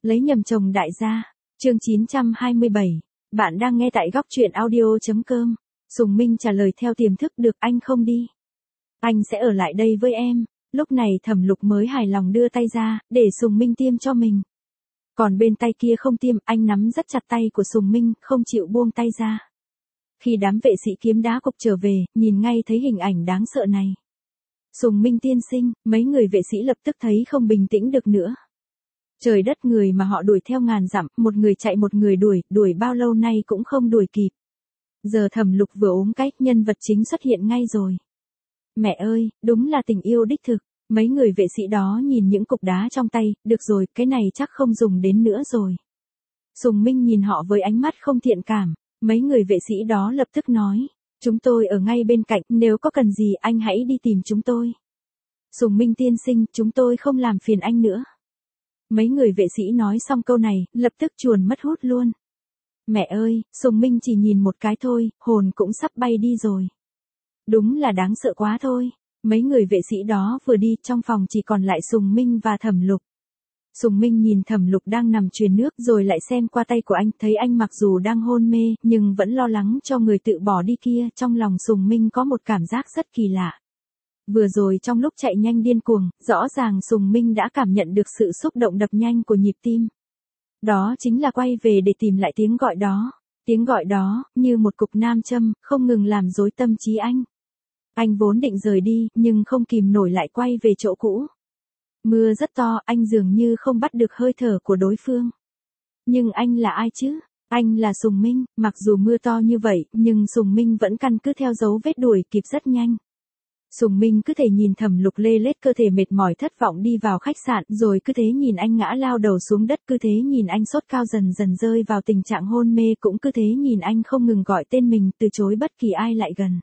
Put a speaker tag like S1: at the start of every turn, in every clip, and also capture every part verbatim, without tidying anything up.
S1: Lấy nhầm chồng đại gia. Chương chín trăm hai mươi bảy. Bạn đang nghe tại góc truyện audio.com. Sùng Minh trả lời theo tiềm thức, được, anh không đi. Anh sẽ ở lại đây với em. Lúc này Thẩm Lục mới hài lòng đưa tay ra, để Sùng Minh tiêm cho mình. Còn bên tay kia không tiêm, anh nắm rất chặt tay của Sùng Minh, không chịu buông tay ra. Khi đám vệ sĩ kiếm đá cục trở về, nhìn ngay thấy hình ảnh đáng sợ này. Sùng Minh tiên sinh, mấy người vệ sĩ lập tức thấy không bình tĩnh được nữa. Trời đất người mà họ đuổi theo ngàn dặm, một người chạy một người đuổi, đuổi bao lâu nay cũng không đuổi kịp. Giờ Thẩm Lục vừa ốm cách, nhân vật chính xuất hiện ngay rồi. Mẹ ơi, đúng là tình yêu đích thực. Mấy người vệ sĩ đó nhìn những cục đá trong tay, được rồi, cái này chắc không dùng đến nữa rồi. Sùng Minh nhìn họ với ánh mắt không thiện cảm. Mấy người vệ sĩ đó lập tức nói, chúng tôi ở ngay bên cạnh, nếu có cần gì anh hãy đi tìm chúng tôi. Sùng Minh tiên sinh, chúng tôi không làm phiền anh nữa. Mấy người vệ sĩ nói xong câu này, lập tức chuồn mất hút luôn. Mẹ ơi, Sùng Minh chỉ nhìn một cái thôi, hồn cũng sắp bay đi rồi. Đúng là đáng sợ quá thôi. Mấy người vệ sĩ đó vừa đi, trong phòng chỉ còn lại Sùng Minh và Thẩm Lục. Sùng Minh nhìn Thẩm Lục đang nằm truyền nước rồi lại xem qua tay của anh, thấy anh mặc dù đang hôn mê, nhưng vẫn lo lắng cho người tự bỏ đi kia, trong lòng Sùng Minh có một cảm giác rất kỳ lạ. Vừa rồi trong lúc chạy nhanh điên cuồng, rõ ràng Sùng Minh đã cảm nhận được sự xúc động đập nhanh của nhịp tim. Đó chính là quay về để tìm lại tiếng gọi đó. Tiếng gọi đó, như một cục nam châm, không ngừng làm rối tâm trí anh. Anh vốn định rời đi, nhưng không kìm nổi lại quay về chỗ cũ. Mưa rất to, anh dường như không bắt được hơi thở của đối phương. Nhưng anh là ai chứ? Anh là Sùng Minh, mặc dù mưa to như vậy, nhưng Sùng Minh vẫn căn cứ theo dấu vết đuổi kịp rất nhanh. Sùng Minh cứ thể nhìn Thẩm Lục lê lết cơ thể mệt mỏi thất vọng đi vào khách sạn, rồi cứ thế nhìn anh ngã lao đầu xuống đất, cứ thế nhìn anh sốt cao dần dần rơi vào tình trạng hôn mê, cũng cứ thế nhìn anh không ngừng gọi tên mình, từ chối bất kỳ ai lại gần.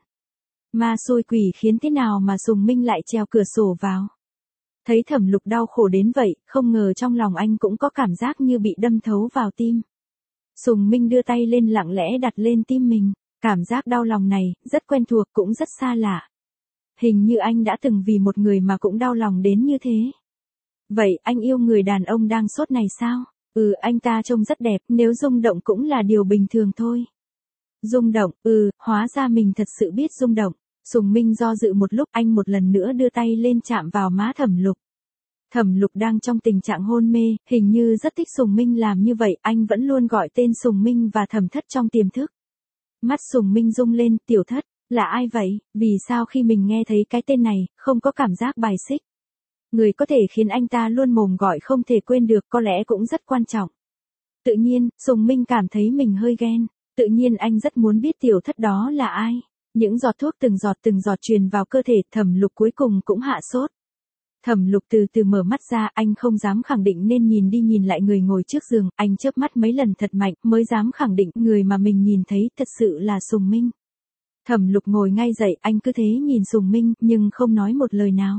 S1: Ma xui quỷ khiến thế nào mà Sùng Minh lại trèo cửa sổ vào. Thấy Thẩm Lục đau khổ đến vậy, không ngờ trong lòng anh cũng có cảm giác như bị đâm thấu vào tim. Sùng Minh đưa tay lên lặng lẽ đặt lên tim mình, cảm giác đau lòng này, rất quen thuộc cũng rất xa lạ. Hình như anh đã từng vì một người mà cũng đau lòng đến như thế. Vậy anh yêu người đàn ông đang sốt này sao? Ừ, anh ta trông rất đẹp, nếu rung động cũng là điều bình thường thôi. Rung động, ừ, hóa ra mình thật sự biết rung động. Sùng Minh do dự một lúc, anh một lần nữa đưa tay lên chạm vào má Thẩm Lục. Thẩm Lục đang trong tình trạng hôn mê, hình như rất thích Sùng Minh làm như vậy, anh vẫn luôn gọi tên Sùng Minh và Thẩm Thất trong tiềm thức. Mắt Sùng Minh rung lên, Tiểu Thất, là ai vậy? Vì sao khi mình nghe thấy cái tên này, không có cảm giác bài xích? Người có thể khiến anh ta luôn mồm gọi không thể quên được có lẽ cũng rất quan trọng. Tự nhiên, Sùng Minh cảm thấy mình hơi ghen, tự nhiên anh rất muốn biết Tiểu Thất đó là ai. Những giọt thuốc từng giọt từng giọt truyền vào cơ thể, Thẩm Lục cuối cùng cũng hạ sốt. Thẩm Lục từ từ mở mắt ra, anh không dám khẳng định nên nhìn đi nhìn lại người ngồi trước giường, anh chớp mắt mấy lần thật mạnh mới dám khẳng định người mà mình nhìn thấy thật sự là Sùng Minh. Thẩm Lục ngồi ngay dậy, anh cứ thế nhìn Sùng Minh, nhưng không nói một lời nào.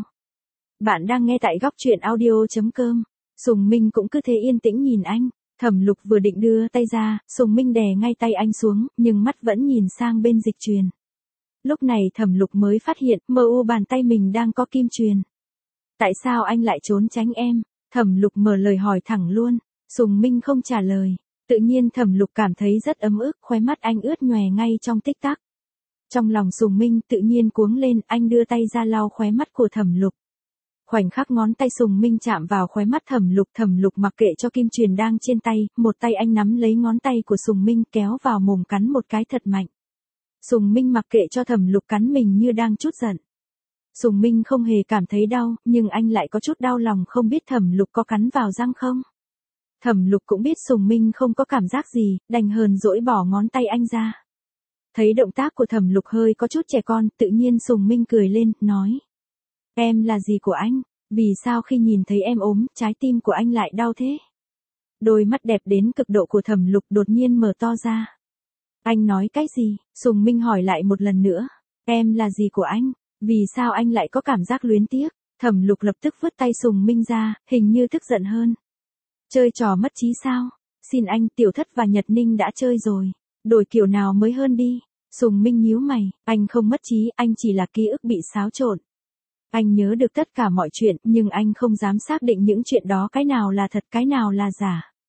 S1: Bạn đang nghe tại góc truyện audio.com. Sùng Minh cũng cứ thế yên tĩnh nhìn anh. Thẩm Lục vừa định đưa tay ra, Sùng Minh đè ngay tay anh xuống, nhưng mắt vẫn nhìn sang bên dịch truyền. Lúc này Thẩm Lục mới phát hiện, mờ u bàn tay mình đang có kim truyền. Tại sao anh lại trốn tránh em? Thẩm Lục mở lời hỏi thẳng luôn. Sùng Minh không trả lời. Tự nhiên Thẩm Lục cảm thấy rất ấm ức, khóe mắt anh ướt nhòe ngay trong tích tắc. Trong lòng Sùng Minh tự nhiên cuống lên, anh đưa tay ra lau khóe mắt của Thẩm Lục. Khoảnh khắc ngón tay Sùng Minh chạm vào khóe mắt Thẩm Lục, Thẩm Lục mặc kệ cho kim truyền đang trên tay, một tay anh nắm lấy ngón tay của Sùng Minh kéo vào mồm cắn một cái thật mạnh. Sùng Minh mặc kệ cho Thẩm Lục cắn mình như đang trút giận. Sùng Minh không hề cảm thấy đau, nhưng anh lại có chút đau lòng không biết Thẩm Lục có cắn vào răng không. Thẩm Lục cũng biết Sùng Minh không có cảm giác gì, đành hờn dỗi bỏ ngón tay anh ra. Thấy động tác của Thẩm Lục hơi có chút trẻ con, tự nhiên Sùng Minh cười lên, nói. Em là gì của anh? Vì sao khi nhìn thấy em ốm, trái tim của anh lại đau thế? Đôi mắt đẹp đến cực độ của Thẩm Lục đột nhiên mở to ra. Anh nói cái gì? Sùng Minh hỏi lại một lần nữa. Em là gì của anh? Vì sao anh lại có cảm giác luyến tiếc? Thẩm Lục lập tức vứt tay Sùng Minh ra, hình như tức giận hơn. Chơi trò mất trí sao? Xin anh, Tiểu Thất và Nhật Ninh đã chơi rồi. Đổi kiểu nào mới hơn đi? Sùng Minh nhíu mày, anh không mất trí, anh chỉ là ký ức bị xáo trộn. Anh nhớ được tất cả mọi chuyện, nhưng anh không dám xác định những chuyện đó cái nào là thật cái nào là giả.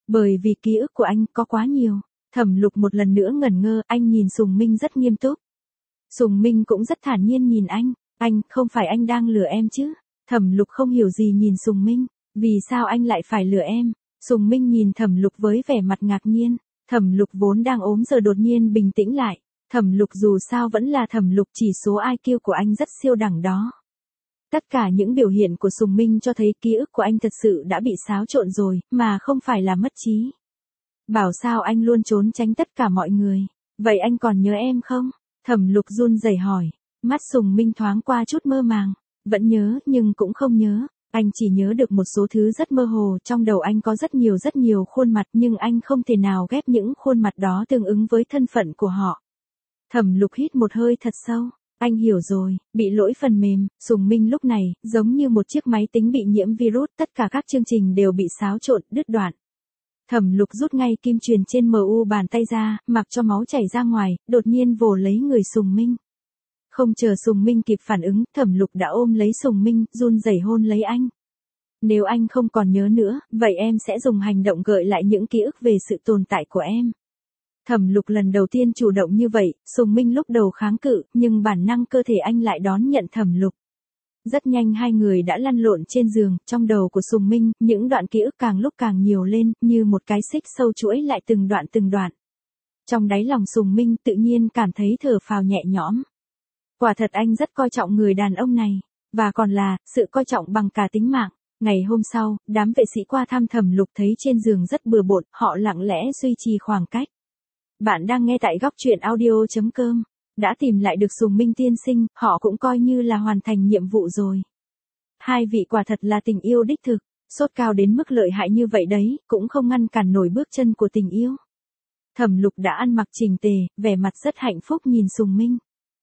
S1: Bởi vì ký ức của anh có quá nhiều. Thẩm Lục một lần nữa ngẩn ngơ, anh nhìn Sùng Minh rất nghiêm túc. Sùng Minh cũng rất thản nhiên nhìn anh, anh, không phải anh đang lừa em chứ? Thẩm Lục không hiểu gì nhìn Sùng Minh, vì sao anh lại phải lừa em? Sùng Minh nhìn Thẩm Lục với vẻ mặt ngạc nhiên, Thẩm Lục vốn đang ốm giờ đột nhiên bình tĩnh lại. Thẩm Lục dù sao vẫn là Thẩm Lục, chỉ số i kiu của anh rất siêu đẳng đó. Tất cả những biểu hiện của Sùng Minh cho thấy ký ức của anh thật sự đã bị xáo trộn rồi, mà không phải là mất trí. Bảo sao anh luôn trốn tránh tất cả mọi người, vậy anh còn nhớ em không? Thẩm Lục run rẩy hỏi, mắt Sùng Minh thoáng qua chút mơ màng, vẫn nhớ nhưng cũng không nhớ, anh chỉ nhớ được một số thứ rất mơ hồ, trong đầu anh có rất nhiều rất nhiều khuôn mặt nhưng anh không thể nào ghép những khuôn mặt đó tương ứng với thân phận của họ. Thẩm Lục hít một hơi thật sâu, anh hiểu rồi, bị lỗi phần mềm. Sùng Minh lúc này, giống như một chiếc máy tính bị nhiễm virus, tất cả các chương trình đều bị xáo trộn, đứt đoạn. Thẩm Lục rút ngay kim truyền trên em u bàn tay ra, mặc cho máu chảy ra ngoài, đột nhiên vồ lấy người Sùng Minh. Không chờ Sùng Minh kịp phản ứng, Thẩm Lục đã ôm lấy Sùng Minh, run rẩy hôn lấy anh. Nếu anh không còn nhớ nữa, vậy em sẽ dùng hành động gợi lại những ký ức về sự tồn tại của em. Thẩm Lục lần đầu tiên chủ động như vậy, Sùng Minh lúc đầu kháng cự, nhưng bản năng cơ thể anh lại đón nhận Thẩm Lục. Rất nhanh hai người đã lăn lộn trên giường, trong đầu của Sùng Minh, những đoạn ký ức càng lúc càng nhiều lên, như một cái xích sâu chuỗi lại từng đoạn từng đoạn. Trong đáy lòng Sùng Minh tự nhiên cảm thấy thở phào nhẹ nhõm. Quả thật anh rất coi trọng người đàn ông này, và còn là, sự coi trọng bằng cả tính mạng. Ngày hôm sau, đám vệ sĩ qua thăm Thẩm Lục thấy trên giường rất bừa bộn, họ lặng lẽ duy trì khoảng cách. Bạn đang nghe tại góc truyện audio chấm com. Đã tìm lại được Sùng Minh tiên sinh, họ cũng coi như là hoàn thành nhiệm vụ rồi. Hai vị quả thật là tình yêu đích thực, sốt cao đến mức lợi hại như vậy đấy, cũng không ngăn cản nổi bước chân của tình yêu. Thẩm Lục đã ăn mặc chỉnh tề, vẻ mặt rất hạnh phúc nhìn Sùng Minh.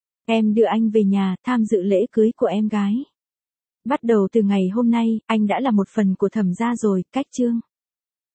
S1: Em đưa anh về nhà, tham dự lễ cưới của em gái. Bắt đầu từ ngày hôm nay, anh đã là một phần của Thẩm gia rồi, cách chương.